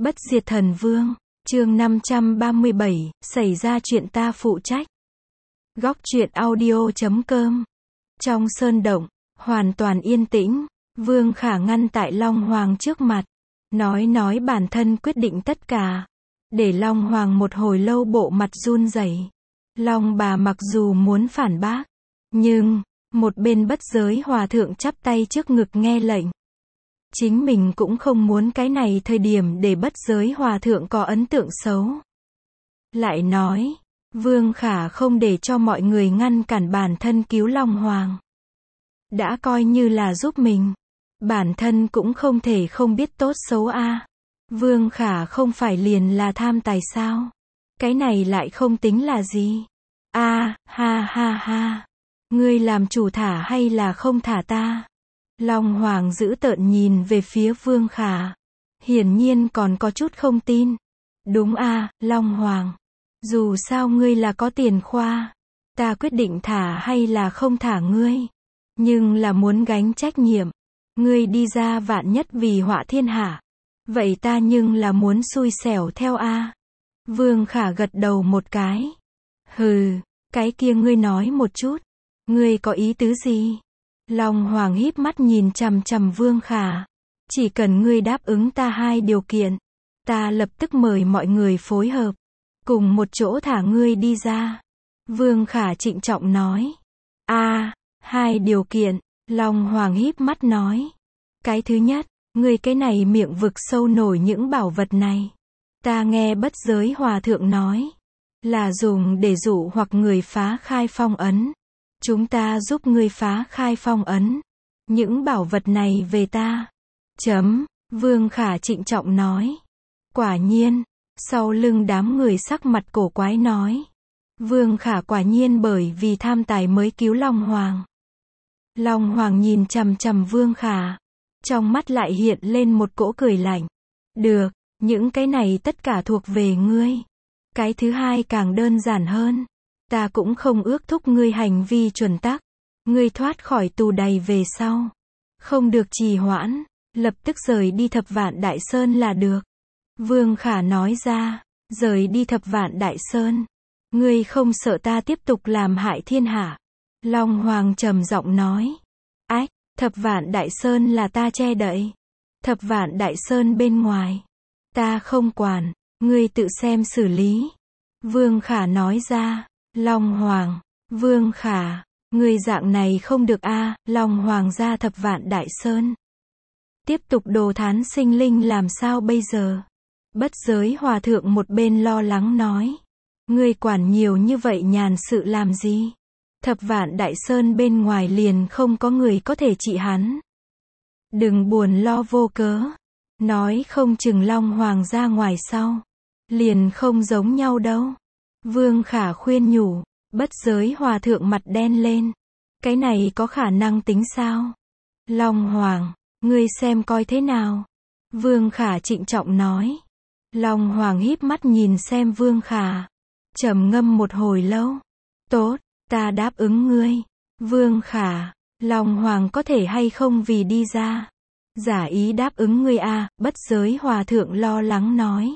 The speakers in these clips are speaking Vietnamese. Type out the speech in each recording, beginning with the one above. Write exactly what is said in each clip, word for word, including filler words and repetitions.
Bất diệt thần vương, chương năm trăm ba mươi bảy, xảy ra chuyện ta phụ trách. Góc truyện audio chấm com. Trong sơn động, hoàn toàn yên tĩnh, Vương Khả ngăn tại Long Hoàng trước mặt, nói nói bản thân quyết định tất cả, để Long Hoàng một hồi lâu bộ mặt run rẩy. Long bà mặc dù muốn phản bác, nhưng, một bên bất giới hòa thượng chắp tay trước ngực nghe lệnh. Chính mình cũng không muốn cái này thời điểm để bất giới hòa thượng có ấn tượng xấu. Lại nói, Vương Khả không để cho mọi người ngăn cản bản thân cứu Long Hoàng. Đã coi như là giúp mình. Bản thân cũng không thể không biết tốt xấu a. À. Vương Khả không phải liền là tham tài sao? Cái này lại không tính là gì? A, à, ha ha ha. Ngươi làm chủ thả hay là không thả ta? Long Hoàng dữ tợn nhìn về phía Vương Khả. Hiển nhiên còn có chút không tin. Đúng a, à, Long Hoàng. Dù sao ngươi là có tiền khoa. Ta quyết định thả hay là không thả ngươi. Nhưng là muốn gánh trách nhiệm. Ngươi đi ra vạn nhất vì họa thiên hạ. Vậy ta nhưng là muốn xui xẻo theo a. À. Vương Khả gật đầu một cái. Hừ, cái kia ngươi nói một chút. Ngươi có ý tứ gì? Long Hoàng híp mắt nhìn chằm chằm Vương Khả. Chỉ cần ngươi đáp ứng ta hai điều kiện, ta lập tức mời mọi người phối hợp, cùng một chỗ thả ngươi đi ra. Vương Khả trịnh trọng nói. A, à, hai điều kiện, Long Hoàng híp mắt nói. Cái thứ nhất, ngươi cái này miệng vực sâu nổi những bảo vật này. Ta nghe bất giới hòa thượng nói, là dùng để dụ hoặc người phá khai phong ấn. Chúng ta giúp ngươi phá khai phong ấn. Những bảo vật này về ta. Chấm, Vương Khả trịnh trọng nói. Quả nhiên, sau lưng đám người sắc mặt cổ quái nói. Vương Khả quả nhiên bởi vì tham tài mới cứu Long Hoàng. Long Hoàng nhìn chằm chằm Vương Khả. Trong mắt lại hiện lên một cỗ cười lạnh. Được, những cái này tất cả thuộc về ngươi. Cái thứ hai càng đơn giản hơn. Ta cũng không ước thúc ngươi hành vi chuẩn tắc. Ngươi thoát khỏi tù đầy về sau. Không được trì hoãn. Lập tức rời đi Thập Vạn Đại Sơn là được. Vương Khả nói ra. Rời đi Thập Vạn Đại Sơn. Ngươi không sợ ta tiếp tục làm hại thiên hạ. Long Hoàng trầm giọng nói. Ách, Thập Vạn Đại Sơn là ta che đậy. Thập Vạn Đại Sơn bên ngoài. Ta không quản. Ngươi tự xem xử lý. Vương Khả nói ra. Long Hoàng, Vương Khả, người dạng này không được a. À, Long Hoàng ra Thập Vạn Đại Sơn. Tiếp tục đồ thán sinh linh làm sao bây giờ? Bất giới hòa thượng một bên lo lắng nói. Ngươi quản nhiều như vậy nhàn sự làm gì? Thập Vạn Đại Sơn bên ngoài liền không có người có thể trị hắn. Đừng buồn lo vô cớ. Nói không chừng Long Hoàng ra ngoài sau. Liền không giống nhau đâu. Vương Khả khuyên nhủ. Bất giới hòa thượng mặt đen lên. Cái này có khả năng tính sao? Long Hoàng, ngươi xem coi thế nào? Vương Khả trịnh trọng nói. Long Hoàng híp mắt nhìn xem Vương Khả. Trầm ngâm một hồi lâu. Tốt, ta đáp ứng ngươi. Vương Khả, Long Hoàng có thể hay không vì đi ra? Giả ý đáp ứng ngươi a. À, bất giới hòa thượng lo lắng nói.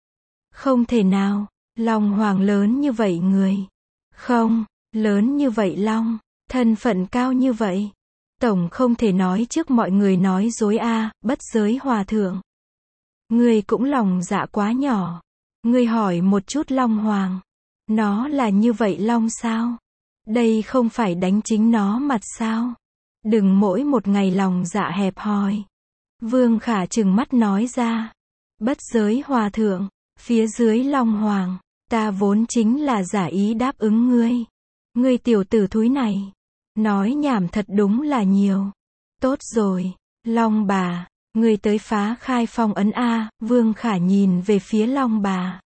Không thể nào. Long Hoàng lớn như vậy người. Không, lớn như vậy Long. Thân phận cao như vậy. Tổng không thể nói trước mọi người nói dối a. À, bất giới hòa thượng. Ngươi cũng lòng dạ quá nhỏ. Ngươi hỏi một chút Long Hoàng. Nó là như vậy Long sao? Đây không phải đánh chính nó mặt sao? Đừng mỗi một ngày lòng dạ hẹp hòi. Vương Khả trừng mắt nói ra. Bất giới hòa thượng. Phía dưới Long Hoàng. Ta vốn chính là giả ý đáp ứng ngươi. Ngươi tiểu tử thúi này. Nói nhảm thật đúng là nhiều. Tốt rồi. Long bà. Ngươi tới phá khai phong ấn a. Vương Khả nhìn về phía Long bà.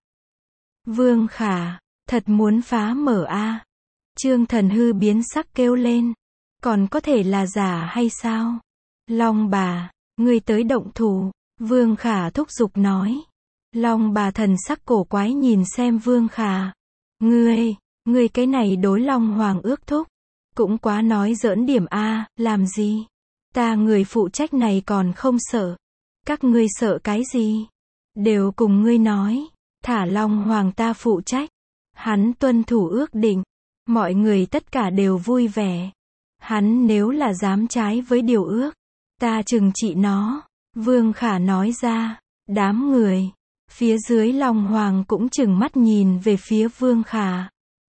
Vương Khả. Thật muốn phá mở a. Trương Thần Hư biến sắc kêu lên. Còn có thể là giả hay sao? Long bà. Ngươi tới động thủ. Vương Khả thúc giục nói. Long bà thần sắc cổ quái nhìn xem Vương Khả. Ngươi, ngươi cái này đối Long Hoàng ước thúc. Cũng quá nói giỡn điểm a. À, làm gì? Ta người phụ trách này còn không sợ. Các ngươi sợ cái gì? đều cùng ngươi nói, thả Long Hoàng ta phụ trách. Hắn tuân thủ ước định, mọi người tất cả đều vui vẻ. Hắn nếu là dám trái với điều ước, ta trừng trị nó. Vương Khả nói ra, đám người phía dưới Long Hoàng cũng trừng mắt nhìn về phía Vương Khả.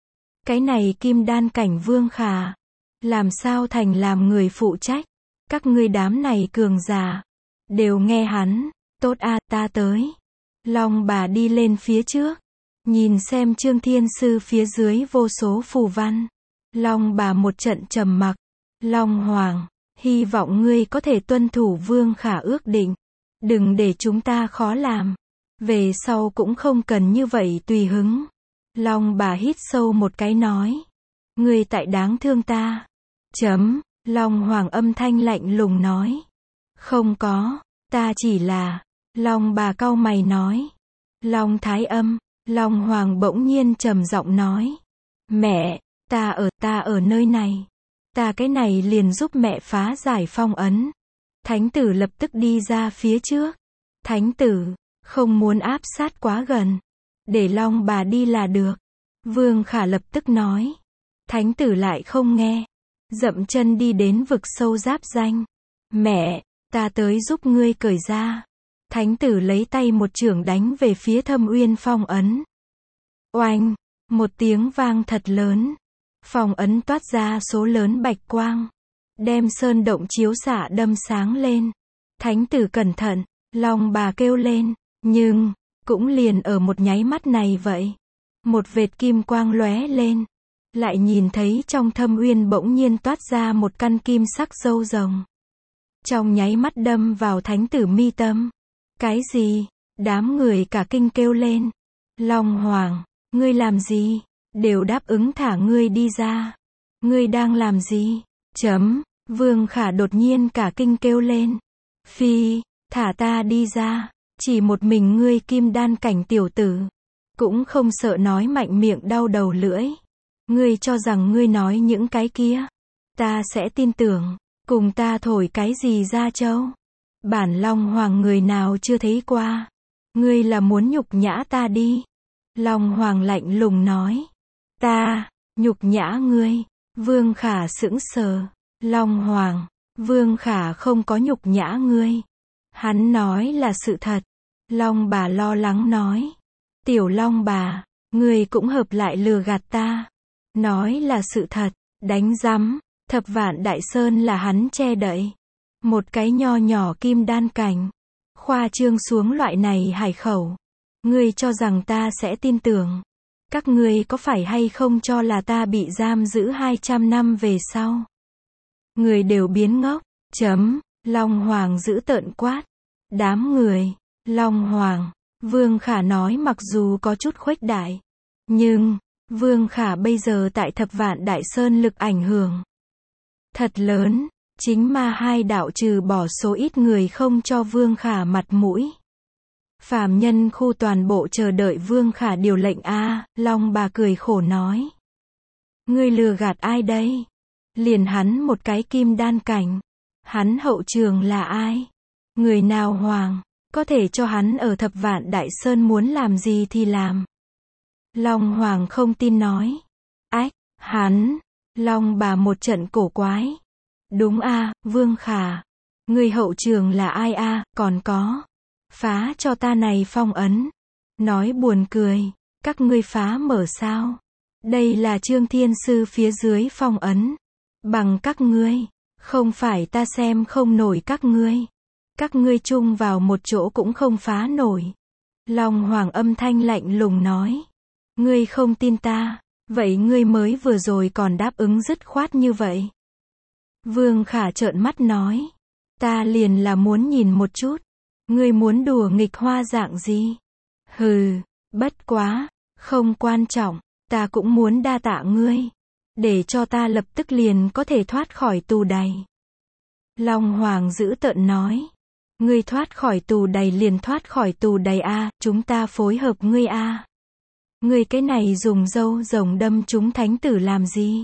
Cái này kim đan cảnh Vương Khả, làm sao thành làm người phụ trách? Các ngươi đám này cường giả, đều nghe hắn, tốt a, ta tới. Long bà đi lên phía trước, nhìn xem Trương Thiên Sư phía dưới vô số phù văn. Long bà một trận trầm mặc, Long Hoàng, hy vọng ngươi có thể tuân thủ Vương Khả ước định, đừng để chúng ta khó làm. Về sau cũng không cần như vậy tùy hứng. Long bà hít sâu một cái nói, ngươi tại đáng thương ta. Chấm, Long Hoàng âm thanh lạnh lùng nói, không có, ta chỉ là, Long bà cau mày nói, Long Thái Âm. Long Hoàng bỗng nhiên trầm giọng nói, mẹ, ta ở, ta ở nơi này. Ta cái này liền giúp mẹ phá giải phong ấn. Thánh tử lập tức đi ra phía trước. Thánh tử, không muốn áp sát quá gần. Để Long bà đi là được. Vương Khả lập tức nói. Thánh tử lại không nghe. Dậm chân đi đến vực sâu giáp danh. Mẹ, ta tới giúp ngươi cởi ra. Thánh tử lấy tay một chưởng đánh về phía Thâm Uyên phong ấn. Oanh, một tiếng vang thật lớn. Phong ấn toát ra số lớn bạch quang, đem sơn động chiếu xạ đâm sáng lên. Thánh tử cẩn thận, Long bà kêu lên, nhưng, cũng liền ở một nháy mắt này vậy. Một vệt kim quang lóe lên, lại nhìn thấy trong Thâm Uyên bỗng nhiên toát ra một căn kim sắc râu rồng. Trong nháy mắt đâm vào thánh tử mi tâm. Cái gì? Đám người cả kinh kêu lên. Long Hoàng, ngươi làm gì? Đều đáp ứng thả ngươi đi ra. Ngươi đang làm gì? Chấm, Vương Khả đột nhiên cả kinh kêu lên. Phi, thả ta đi ra. Chỉ một mình ngươi kim đan cảnh tiểu tử. Cũng không sợ nói mạnh miệng đau đầu lưỡi. Ngươi cho rằng ngươi nói những cái kia. Ta sẽ tin tưởng. Cùng ta thổi cái gì ra châu? Bản Long Hoàng người nào chưa thấy qua. Ngươi là muốn nhục nhã ta đi. Long Hoàng lạnh lùng nói. Ta, nhục nhã ngươi. Vương Khả sững sờ. Long Hoàng, Vương Khả không có nhục nhã ngươi. Hắn nói là sự thật. Long bà lo lắng nói. Tiểu Long bà, ngươi cũng hợp lại lừa gạt ta. Nói là sự thật, đánh rắm. Thập Vạn Đại Sơn là hắn che đậy. Một cái nho nhỏ kim đan cảnh. Khoa trương xuống loại này hải khẩu. Ngươi cho rằng ta sẽ tin tưởng. Các ngươi có phải hay không cho là ta bị giam giữ hai trăm năm về sau? Người đều biến ngốc. Chấm, Long Hoàng giữ tợn quát. Đám người, Long Hoàng, Vương Khả nói mặc dù có chút khuếch đại. Nhưng, Vương Khả bây giờ tại Thập Vạn Đại Sơn lực ảnh hưởng thật lớn. Chính ma hai đạo trừ bỏ số ít người không cho Vương Khả mặt mũi. Phàm nhân khu toàn bộ chờ đợi Vương Khả điều lệnh a. Long bà cười khổ nói. Ngươi lừa gạt ai đây? Liền hắn một cái kim đan cảnh. Hắn hậu trường là ai? Người nào hoàng? Có thể cho hắn ở Thập Vạn Đại Sơn muốn làm gì thì làm. Long Hoàng không tin nói. Ách, hắn. Long bà một trận cổ quái. Đúng a, Vương Khả. Người hậu trường là ai a, còn có. Phá cho ta này phong ấn. Nói buồn cười. Các ngươi phá mở sao? Đây là Trương Thiên Sư phía dưới phong ấn. Bằng các ngươi. Không phải ta xem không nổi các ngươi. Các ngươi chung vào một chỗ cũng không phá nổi. Long Hoàng âm thanh lạnh lùng nói. Ngươi không tin ta. Vậy ngươi mới vừa rồi còn đáp ứng dứt khoát như vậy. Vương Khả trợn mắt nói. Ta liền là muốn nhìn một chút. Ngươi muốn đùa nghịch hoa dạng gì? Hừ, bất quá, không quan trọng, ta cũng muốn đa tạ ngươi. Để cho ta lập tức liền có thể thoát khỏi tù đày. Long Hoàng giữ tợn nói. Ngươi thoát khỏi tù đày liền thoát khỏi tù đày a, chúng ta phối hợp ngươi a. Ngươi cái này dùng dâu rồng đâm chúng thánh tử làm gì?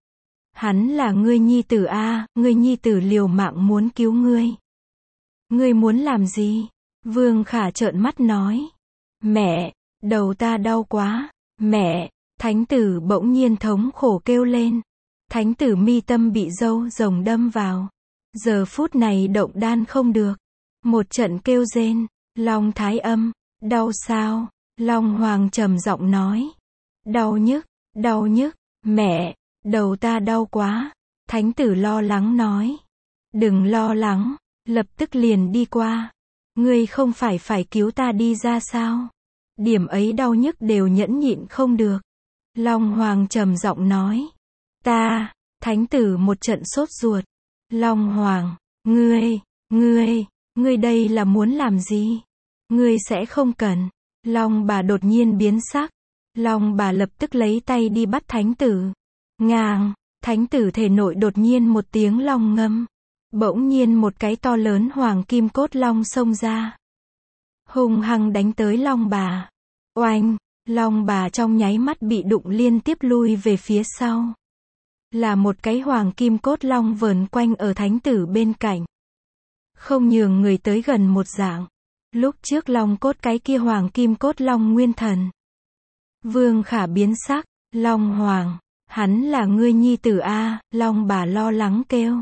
Hắn là ngươi nhi tử a, ngươi nhi tử liều mạng muốn cứu ngươi. Ngươi muốn làm gì? Vương Khả trợn mắt nói. Mẹ, đầu ta đau quá, mẹ, thánh tử bỗng nhiên thống khổ kêu lên. Thánh tử mi tâm bị dâu rồng đâm vào. Giờ phút này động đan không được. Một trận kêu rên, Long Thái Âm, đau sao? Long Hoàng trầm giọng nói. Đau nhức, đau nhức, mẹ, đầu ta đau quá. Thánh tử lo lắng nói. Đừng lo lắng, lập tức liền đi qua. Ngươi không phải phải cứu ta đi ra sao? Điểm ấy đau nhức đều nhẫn nhịn không được. Long Hoàng trầm giọng nói. Ta, thánh tử một trận sốt ruột. Long Hoàng, ngươi, ngươi, ngươi đây là muốn làm gì? Ngươi sẽ không cần. Long bà đột nhiên biến sắc. Long bà lập tức lấy tay đi bắt thánh tử. Ngàng, thánh tử thể nội đột nhiên một tiếng long ngâm. Bỗng nhiên một cái to lớn hoàng kim cốt long xông ra. Hung hăng đánh tới Long bà. Oanh, Long bà trong nháy mắt bị đụng liên tiếp lui về phía sau. Là một cái hoàng kim cốt long vờn quanh ở thánh tử bên cạnh. Không nhường người tới gần một dạng. Lúc trước long cốt cái kia hoàng kim cốt long nguyên thần. Vương Khả biến sắc. Long Hoàng, hắn là ngươi nhi tử a? Long bà lo lắng kêu.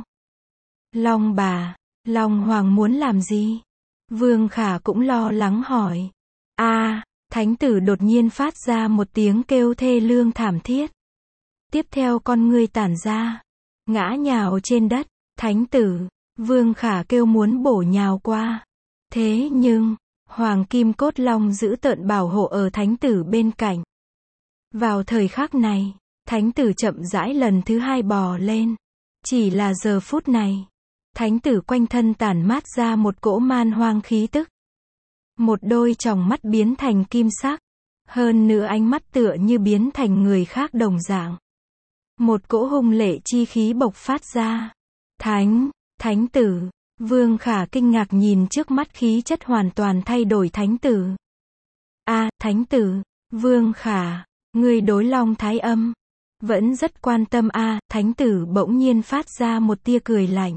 Long bà, Long Hoàng muốn làm gì? Vương Khả cũng lo lắng hỏi. A, thánh tử đột nhiên phát ra một tiếng kêu thê lương thảm thiết. Tiếp theo con ngươi tản ra, ngã nhào trên đất. Thánh tử, Vương Khả kêu muốn bổ nhào qua. Thế nhưng, hoàng kim cốt long giữ tợn bảo hộ ở thánh tử bên cạnh. Vào thời khắc này, thánh tử chậm rãi lần thứ hai bò lên. Chỉ là giờ phút này, thánh tử quanh thân tản mát ra một cỗ man hoang khí tức. Một đôi tròng mắt biến thành kim sắc. Hơn nữa ánh mắt tựa như biến thành người khác đồng dạng. Một cỗ hung lệ chi khí bộc phát ra. Thánh, thánh tử, Vương Khả kinh ngạc nhìn trước mắt khí chất hoàn toàn thay đổi thánh tử. A, thánh tử, Vương Khả, ngươi đối Long Thái Âm vẫn rất quan tâm a? Thánh tử bỗng nhiên phát ra một tia cười lạnh.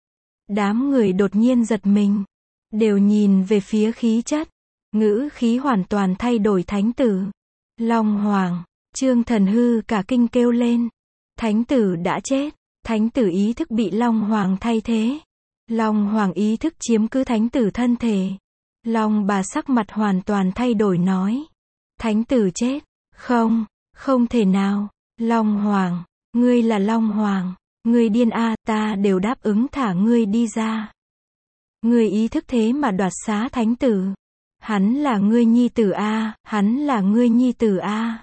Đám người đột nhiên giật mình, đều nhìn về phía khí chất, ngữ khí hoàn toàn thay đổi thánh tử. Long Hoàng, Trương Thần Hư cả kinh kêu lên. Thánh tử đã chết, thánh tử ý thức bị Long Hoàng thay thế. Long Hoàng ý thức chiếm cứ thánh tử thân thể. Long bà sắc mặt hoàn toàn thay đổi nói. Thánh tử chết, không, không thể nào. Long Hoàng, ngươi là Long Hoàng, ngươi điên a? Ta đều đáp ứng thả ngươi đi ra. Ngươi ý thức thế mà đoạt xá thánh tử. Hắn là ngươi nhi tử a, hắn là ngươi nhi tử a.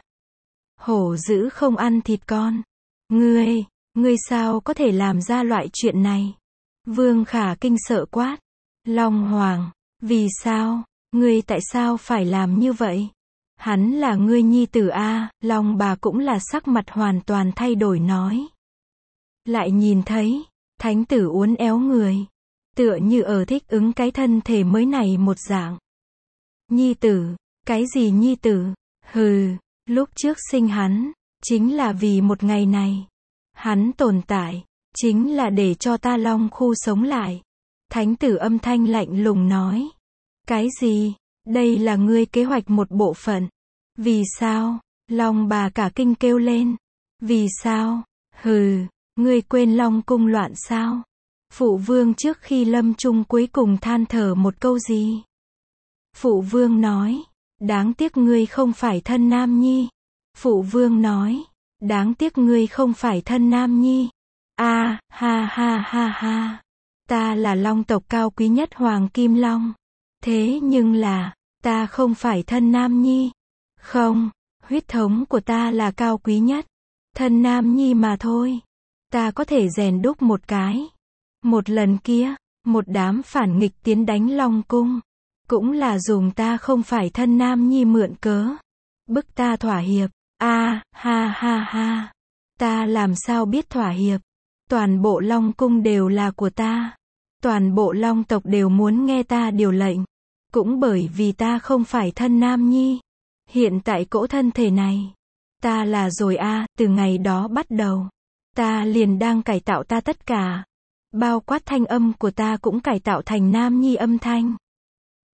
Hổ dữ không ăn thịt con. Ngươi, ngươi sao có thể làm ra loại chuyện này? Vương Khả kinh sợ quát. Long Hoàng, vì sao? Ngươi tại sao phải làm như vậy? Hắn là ngươi nhi tử a? Long bà cũng là sắc mặt hoàn toàn thay đổi nói. Lại nhìn thấy, thánh tử uốn éo người. Tựa như ở thích ứng cái thân thể mới này một dạng. Nhi tử, cái gì nhi tử? Hừ, lúc trước sinh hắn, chính là vì một ngày này. Hắn tồn tại, chính là để cho ta Long khu sống lại. Thánh tử âm thanh lạnh lùng nói. Cái gì? Đây là ngươi kế hoạch một bộ phận. Vì sao? Long bà cả kinh kêu lên. Vì sao? Hừ, ngươi quên Long cung loạn sao? Phụ vương trước khi lâm chung cuối cùng than thở một câu gì? Phụ vương nói. Đáng tiếc ngươi không phải thân nam nhi. Phụ vương nói. Đáng tiếc ngươi không phải thân nam nhi. A, ha ha ha ha. Ta là Long tộc cao quý nhất Hoàng Kim Long. Thế nhưng là, ta không phải thân nam nhi. Không, huyết thống của ta là cao quý nhất. Thân nam nhi mà thôi. Ta có thể rèn đúc một cái. Một lần kia, một đám phản nghịch tiến đánh Long cung. Cũng là dùng ta không phải thân nam nhi mượn cớ. Bức ta thỏa hiệp. A, ha ha ha. Ta làm sao biết thỏa hiệp. Toàn bộ Long cung đều là của ta. Toàn bộ Long tộc đều muốn nghe ta điều lệnh. Cũng bởi vì ta không phải thân nam nhi. Hiện tại cỗ thân thể này. Ta là rồi a, từ ngày đó bắt đầu. Ta liền đang cải tạo ta tất cả. Bao quát thanh âm của ta cũng cải tạo thành nam nhi âm thanh.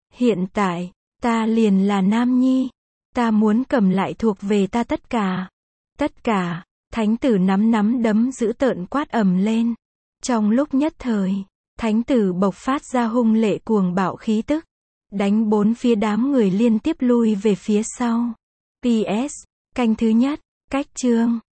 Hiện tại, ta liền là nam nhi. Ta muốn cầm lại thuộc về ta tất cả. Tất cả. Thánh tử nắm nắm đấm dữ tợn quát ầm lên. Trong lúc nhất thời, thánh tử bộc phát ra hung lệ cuồng bạo khí tức. Đánh bốn phía đám người liên tiếp lui về phía sau. pê ét. Canh thứ nhất. Cách chương.